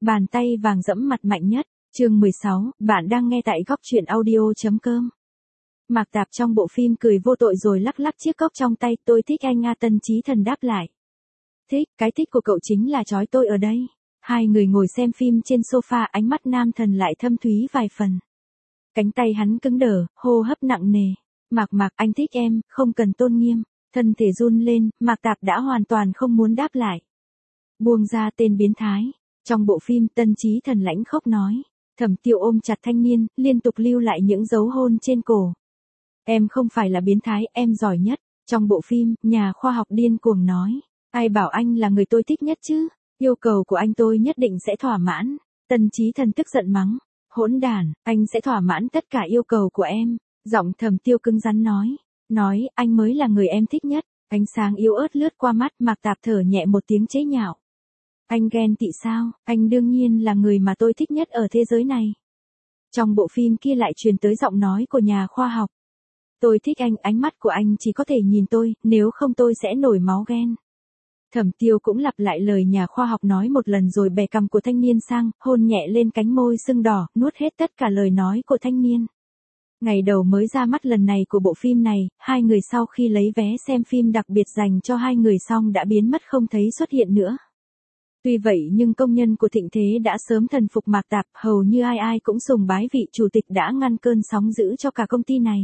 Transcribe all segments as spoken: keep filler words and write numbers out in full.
Bàn tay vàng dẫm mặt mạnh nhất, chương mười sáu, bạn đang nghe tại góc truyện audio.com. Mạc Tạp trong bộ phim cười vô tội rồi lắc lắc chiếc cốc trong tay. Tôi thích anh a. Tân Chí Thần đáp lại. Thích, cái thích của cậu chính là trói tôi ở đây. Hai người ngồi xem phim trên sofa, ánh mắt nam thần lại thâm thúy vài phần. Cánh tay hắn cứng đờ, hô hấp nặng nề. Mạc Mạc, anh thích em, không cần tôn nghiêm. Thân thể run lên, Mạc Tạp đã hoàn toàn không muốn đáp lại. Buông ra tên biến thái. Trong bộ phim, Tân Chí Thần lãnh khốc nói. Thẩm Tiêu ôm chặt thanh niên, liên tục lưu lại những dấu hôn trên cổ. Em không phải là biến thái, em giỏi nhất. Trong bộ phim, nhà khoa học điên cuồng nói. Ai bảo anh là người tôi thích nhất chứ? Yêu cầu của anh tôi nhất định sẽ thỏa mãn. Tân Chí Thần tức giận mắng. Hỗn đản, anh sẽ thỏa mãn tất cả yêu cầu của em. Giọng Thẩm Tiêu cứng rắn nói. Nói, anh mới là người em thích nhất. Ánh sáng yếu ớt lướt qua mắt, Mạc Tạp thở nhẹ một tiếng chế nhạo. Anh ghen tị sao? Anh đương nhiên là người mà tôi thích nhất ở thế giới này. Trong bộ phim kia lại truyền tới giọng nói của nhà khoa học. Tôi thích anh, ánh mắt của anh chỉ có thể nhìn tôi, nếu không tôi sẽ nổi máu ghen. Thẩm Tiêu cũng lặp lại lời nhà khoa học nói một lần rồi bẻ cằm của thanh niên sang, hôn nhẹ lên cánh môi sưng đỏ, nuốt hết tất cả lời nói của thanh niên. Ngày đầu mới ra mắt lần này của bộ phim này, hai người sau khi lấy vé xem phim đặc biệt dành cho hai người xong đã biến mất không thấy xuất hiện nữa. Tuy vậy nhưng công nhân của Thịnh Thế đã sớm thần phục Mạc Tạp, hầu như ai ai cũng sùng bái vị chủ tịch đã ngăn cơn sóng dữ cho cả công ty này.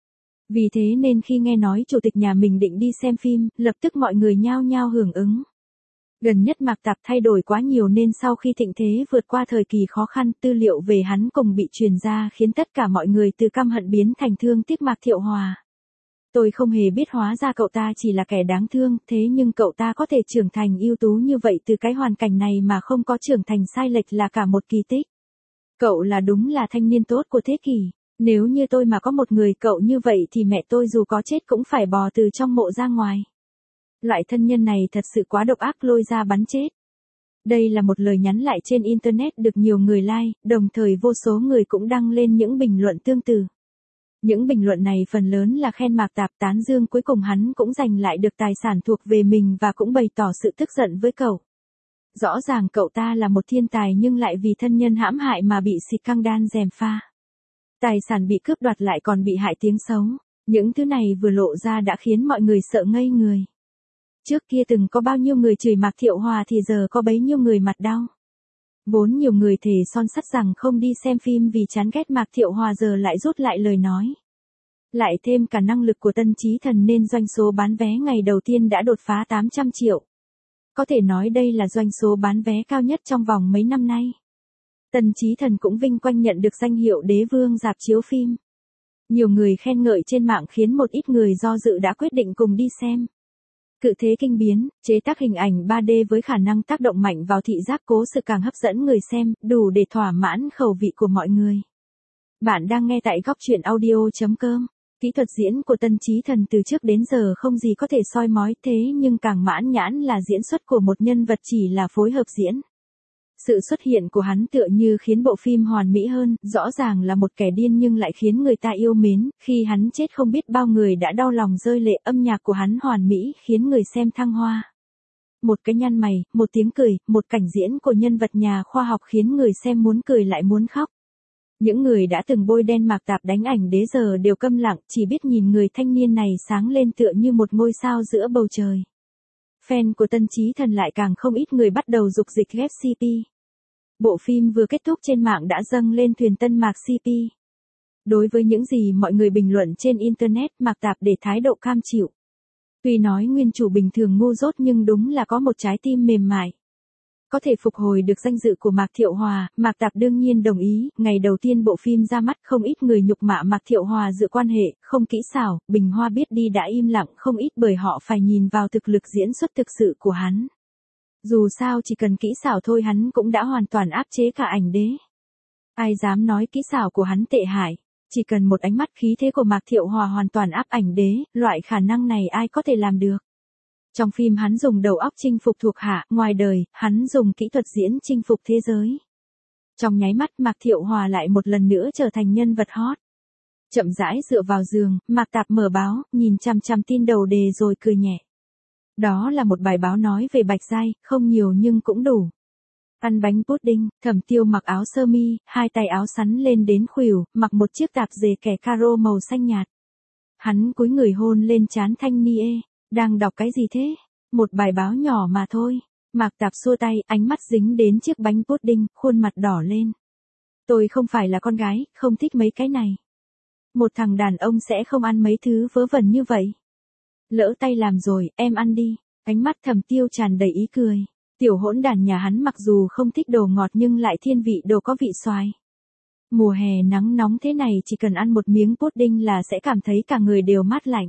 Vì thế nên khi nghe nói chủ tịch nhà mình định đi xem phim, lập tức mọi người nhao nhao hưởng ứng. Gần nhất Mạc Tạp thay đổi quá nhiều nên sau khi Thịnh Thế vượt qua thời kỳ khó khăn, tư liệu về hắn cùng bị truyền ra khiến tất cả mọi người từ căm hận biến thành thương tiếc Mạc Thiệu Hòa. Tôi không hề biết hóa ra cậu ta chỉ là kẻ đáng thương, thế nhưng cậu ta có thể trưởng thành ưu tú như vậy từ cái hoàn cảnh này mà không có trưởng thành sai lệch là cả một kỳ tích. Cậu là đúng là thanh niên tốt của thế kỷ. Nếu như tôi mà có một người cậu như vậy thì mẹ tôi dù có chết cũng phải bò từ trong mộ ra ngoài. Loại thân nhân này thật sự quá độc ác, lôi ra bắn chết. Đây là một lời nhắn lại trên Internet được nhiều người like, đồng thời vô số người cũng đăng lên những bình luận tương tự. Những bình luận này phần lớn là khen Mạc Tạp, tán dương cuối cùng hắn cũng giành lại được tài sản thuộc về mình và cũng bày tỏ sự tức giận với cậu. Rõ ràng cậu ta là một thiên tài nhưng lại vì thân nhân hãm hại mà bị xịt căng đan gièm pha. Tài sản bị cướp đoạt lại còn bị hại tiếng xấu. Những thứ này vừa lộ ra đã khiến mọi người sợ ngây người. Trước kia từng có bao nhiêu người chửi Mạc Thiệu Hòa thì giờ có bấy nhiêu người mặt đau. Vốn nhiều người thề son sắt rằng không đi xem phim vì chán ghét Mạc Thiệu Hòa giờ lại rút lại lời nói. Lại thêm cả năng lực của Tân Chí Thần nên doanh số bán vé ngày đầu tiên đã đột phá tám trăm triệu. Có thể nói đây là doanh số bán vé cao nhất trong vòng mấy năm nay. Tân Chí Thần cũng vinh quang nhận được danh hiệu đế vương rạp chiếu phim. Nhiều người khen ngợi trên mạng khiến một ít người do dự đã quyết định cùng đi xem. Cự thế kinh biến, chế tác hình ảnh ba D với khả năng tác động mạnh vào thị giác cố sự càng hấp dẫn người xem, đủ để thỏa mãn khẩu vị của mọi người. Bạn đang nghe tại góc truyện audio.com. Kỹ thuật diễn của Tân Chí Thần từ trước đến giờ không gì có thể soi mói, thế nhưng càng mãn nhãn là diễn xuất của một nhân vật chỉ là phối hợp diễn. Sự xuất hiện của hắn tựa như khiến bộ phim hoàn mỹ hơn, rõ ràng là một kẻ điên nhưng lại khiến người ta yêu mến, khi hắn chết không biết bao người đã đau lòng rơi lệ, âm nhạc của hắn hoàn mỹ khiến người xem thăng hoa. Một cái nhăn mày, một tiếng cười, một cảnh diễn của nhân vật nhà khoa học khiến người xem muốn cười lại muốn khóc. Những người đã từng bôi đen Mạc Tạp đánh ảnh đế giờ đều câm lặng, chỉ biết nhìn người thanh niên này sáng lên tựa như một ngôi sao giữa bầu trời. Fan của Tân Chí Thần lại càng không ít người bắt đầu dục dịch ghép xê pê. Bộ phim vừa kết thúc trên mạng đã dâng lên thuyền Tân Mạc xê pê. Đối với những gì mọi người bình luận trên Internet, Mạc Tạp để thái độ cam chịu. Tuy nói nguyên chủ bình thường ngu dốt nhưng đúng là có một trái tim mềm mại. Có thể phục hồi được danh dự của Mạc Thiệu Hòa, Mạc Tạp đương nhiên đồng ý. Ngày đầu tiên bộ phim ra mắt không ít người nhục mạ Mạc Thiệu Hòa dựa quan hệ, không kỹ xảo, Bình Hoa biết đi đã im lặng không ít bởi họ phải nhìn vào thực lực diễn xuất thực sự của hắn. Dù sao chỉ cần kỹ xảo thôi hắn cũng đã hoàn toàn áp chế cả ảnh đế. Ai dám nói kỹ xảo của hắn tệ hại, chỉ cần một ánh mắt khí thế của Mạc Thiệu Hòa hoàn toàn áp ảnh đế, loại khả năng này ai có thể làm được. Trong phim hắn dùng đầu óc chinh phục thuộc hạ, ngoài đời, hắn dùng kỹ thuật diễn chinh phục thế giới. Trong nháy mắt Mạc Thiệu Hòa lại một lần nữa trở thành nhân vật hot. Chậm rãi dựa vào giường, Mạc Tạp mở báo, nhìn chằm chằm tin đầu đề rồi cười nhẹ. Đó là một bài báo nói về Bạch Giai, không nhiều nhưng cũng đủ. Ăn bánh pudding, Thẩm Tiêu mặc áo sơ mi, hai tay áo sắn lên đến khuỷu, mặc một chiếc tạp dề kẻ caro màu xanh nhạt. Hắn cúi người hôn lên trán Thanh Ni ê, đang đọc cái gì thế? Một bài báo nhỏ mà thôi. Mạc Tạp xua tay, ánh mắt dính đến chiếc bánh pudding, khuôn mặt đỏ lên. Tôi không phải là con gái, không thích mấy cái này. Một thằng đàn ông sẽ không ăn mấy thứ vớ vẩn như vậy. Lỡ tay làm rồi, em ăn đi. Ánh mắt Thẩm Tiêu tràn đầy ý cười. Tiểu hỗn đàn nhà hắn mặc dù không thích đồ ngọt nhưng lại thiên vị đồ có vị xoài. Mùa hè nắng nóng thế này chỉ cần ăn một miếng pudding là sẽ cảm thấy cả người đều mát lạnh.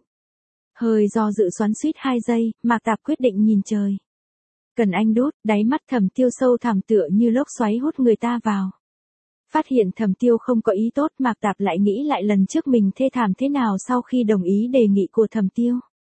Hơi do dự xoắn xuýt hai giây, Mạc Tạp quyết định nhìn trời. Cần anh đút, đáy mắt Thẩm Tiêu sâu thẳm tựa như lốc xoáy hút người ta vào. Phát hiện Thẩm Tiêu không có ý tốt, Mạc Tạp lại nghĩ lại lần trước mình thê thảm thế nào sau khi đồng ý đề nghị của Thẩm Tiêu.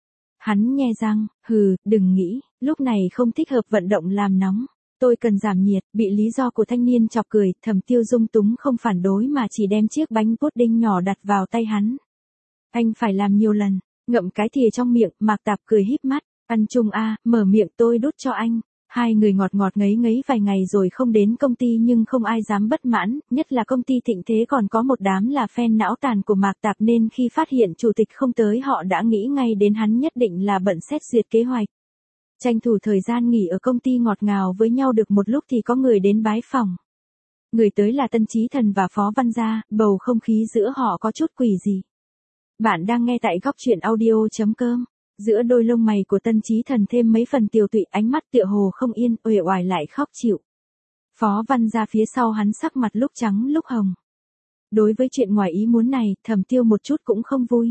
Hắn nhe răng, hừ, đừng nghĩ, lúc này không thích hợp vận động làm nóng. Tôi cần giảm nhiệt, bị lý do của thanh niên chọc cười, Thẩm Tiêu dung túng không phản đối mà chỉ đem chiếc bánh pudding nhỏ đặt vào tay hắn. Anh phải làm nhiều lần, ngậm cái thìa trong miệng, Mạc Tạp cười híp mắt, ăn chung a, mở miệng tôi đút cho anh. Hai người ngọt ngọt ngấy ngấy vài ngày rồi không đến công ty nhưng không ai dám bất mãn, nhất là công ty Thịnh Thế còn có một đám là fan não tàn của Mạc Tạp nên khi phát hiện chủ tịch không tới họ đã nghĩ ngay đến hắn nhất định là bận xét duyệt kế hoạch. Tranh thủ thời gian nghỉ ở công ty ngọt ngào với nhau được một lúc thì có người đến bái phòng. Người tới là Tân Chí Thần và Phó Văn Gia, bầu không khí giữa họ có chút quỷ dị. Bạn đang nghe tại góc truyện audio chấm com. Giữa đôi lông mày của Tân Chí Thần thêm mấy phần tiều tụy, ánh mắt tựa hồ không yên, uể oải lại khóc chịu. Phó Văn Gia phía sau hắn sắc mặt lúc trắng lúc hồng. Đối với chuyện ngoài ý muốn này, Thẩm Tiêu một chút cũng không vui.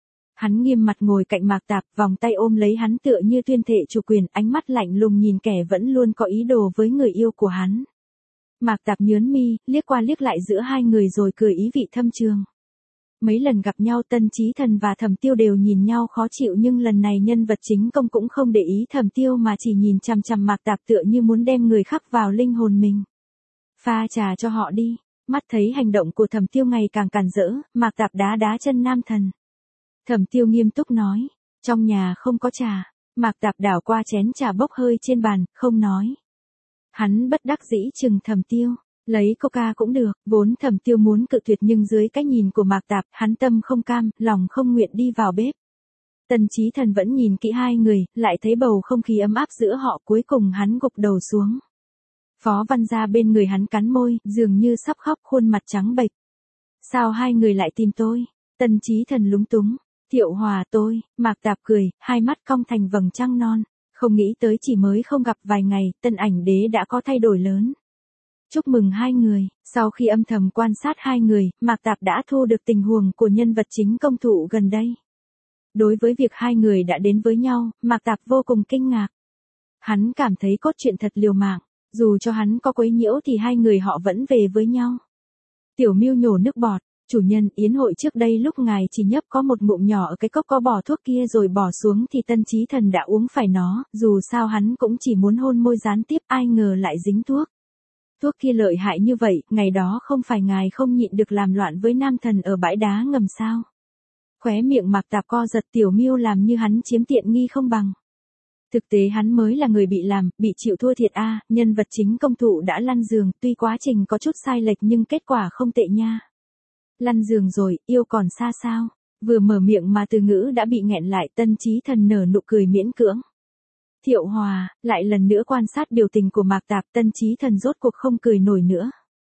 Hắn nghiêm mặt ngồi cạnh Mạc Tạp, vòng tay ôm lấy hắn tựa như tuyên thệ chủ quyền, ánh mắt lạnh lùng nhìn kẻ vẫn luôn có ý đồ với người yêu của hắn. Mạc Tạp nhớn mi, liếc qua liếc lại giữa hai người rồi cười ý vị thâm trường. Mấy lần gặp nhau Tân Chí Thần và Thẩm Tiêu đều nhìn nhau khó chịu nhưng lần này nhân vật chính công cũng không để ý Thẩm Tiêu mà chỉ nhìn chằm chằm Mạc Tạp tựa như muốn đem người khắc vào linh hồn mình. Pha trà cho họ đi. Mắt thấy hành động của Thẩm Tiêu ngày càng càn rỡ, Mạc Tạp đá đá chân nam thần. Thẩm Tiêu nghiêm túc nói, trong nhà không có trà. Mạc Tạp đảo qua chén trà bốc hơi trên bàn, không nói. Hắn bất đắc dĩ chừng Thẩm Tiêu. Lấy coca cũng được, vốn Thẩm Tiêu muốn cự tuyệt nhưng dưới cái nhìn của Mạc Tạp, hắn tâm không cam, lòng không nguyện đi vào bếp. Tân Chí Thần vẫn nhìn kỹ hai người, lại thấy bầu không khí ấm áp giữa họ, cuối cùng hắn gục đầu xuống. Phó Văn Gia bên người hắn cắn môi, dường như sắp khóc, khuôn mặt trắng bệch. Sao hai người lại tìm tôi? Tân Chí Thần lúng túng. Thiệu Hòa tôi, Mạc Tạp cười, hai mắt cong thành vầng trăng non. Không nghĩ tới chỉ mới không gặp vài ngày, Tân Ảnh Đế đã có thay đổi lớn. Chúc mừng hai người, sau khi âm thầm quan sát hai người, Mạc Tạp đã thu được tình huống của nhân vật chính công thụ gần đây. Đối với việc hai người đã đến với nhau, Mạc Tạp vô cùng kinh ngạc. Hắn cảm thấy cốt truyện thật liều mạng, dù cho hắn có quấy nhiễu thì hai người họ vẫn về với nhau. Tiểu Miêu nhổ nước bọt, chủ nhân yến hội trước đây lúc ngài chỉ nhấp có một ngụm nhỏ ở cái cốc có bỏ thuốc kia rồi bỏ xuống thì Tân Chí Thần đã uống phải nó, dù sao hắn cũng chỉ muốn hôn môi gián tiếp ai ngờ lại dính thuốc. Thuốc kia lợi hại như vậy, ngày đó không phải ngài không nhịn được làm loạn với nam thần ở bãi đá ngầm sao? Khóe miệng Mạc Tạp co giật, Tiểu Miêu làm như hắn chiếm tiện nghi không bằng. Thực tế hắn mới là người bị làm, bị chịu thua thiệt a, à, nhân vật chính công thụ đã lăn giường, tuy quá trình có chút sai lệch nhưng kết quả không tệ nha. Lăn giường rồi, yêu còn xa sao? Vừa mở miệng mà từ ngữ đã bị nghẹn lại, Tân Chí Thần nở nụ cười miễn cưỡng. Thiệu Hòa, lại lần nữa quan sát biểu tình của Mạc Tạp, Tân Chí Thần rốt cuộc không cười nổi nữa.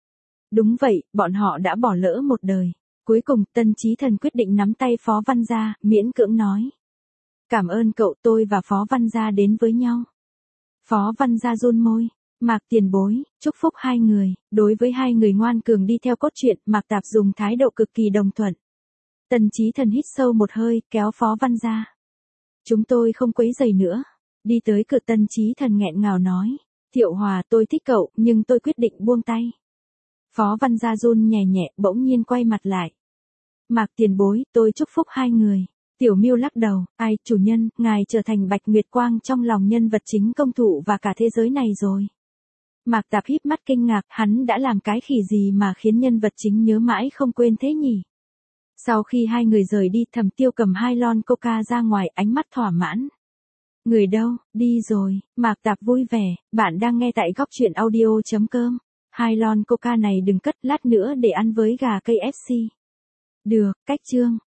Đúng vậy, bọn họ đã bỏ lỡ một đời. Cuối cùng, Tân Chí Thần quyết định nắm tay Phó Văn Gia, miễn cưỡng nói. Cảm ơn cậu, tôi và Phó Văn Gia đến với nhau. Phó Văn Gia run môi. Mạc tiền bối, chúc phúc hai người. Đối với hai người ngoan cường đi theo cốt truyện, Mạc Tạp dùng thái độ cực kỳ đồng thuận. Tân Chí Thần hít sâu một hơi, kéo Phó Văn Gia. Chúng tôi không quấy rầy nữa. Đi tới cửa, Tân Chí Thần nghẹn ngào nói. Thiệu Hòa, tôi thích cậu, nhưng tôi quyết định buông tay. Phó Văn Gia run nhẹ nhẹ, bỗng nhiên quay mặt lại. Mạc tiền bối, tôi chúc phúc hai người. Tiểu Miêu lắc đầu, ai, chủ nhân, ngài trở thành Bạch Nguyệt Quang trong lòng nhân vật chính công thụ và cả thế giới này rồi. Mạc Tạp híp mắt kinh ngạc, hắn đã làm cái khỉ gì mà khiến nhân vật chính nhớ mãi không quên thế nhỉ? Sau khi hai người rời đi, Thẩm Tiêu cầm hai lon coca ra ngoài, ánh mắt thỏa mãn. Người đâu, đi rồi, Mạc Tạp vui vẻ, bạn đang nghe tại góc truyện audio.com. Hai lon coca này đừng cất, lát nữa để ăn với gà ca ép xê. Được, cách chương.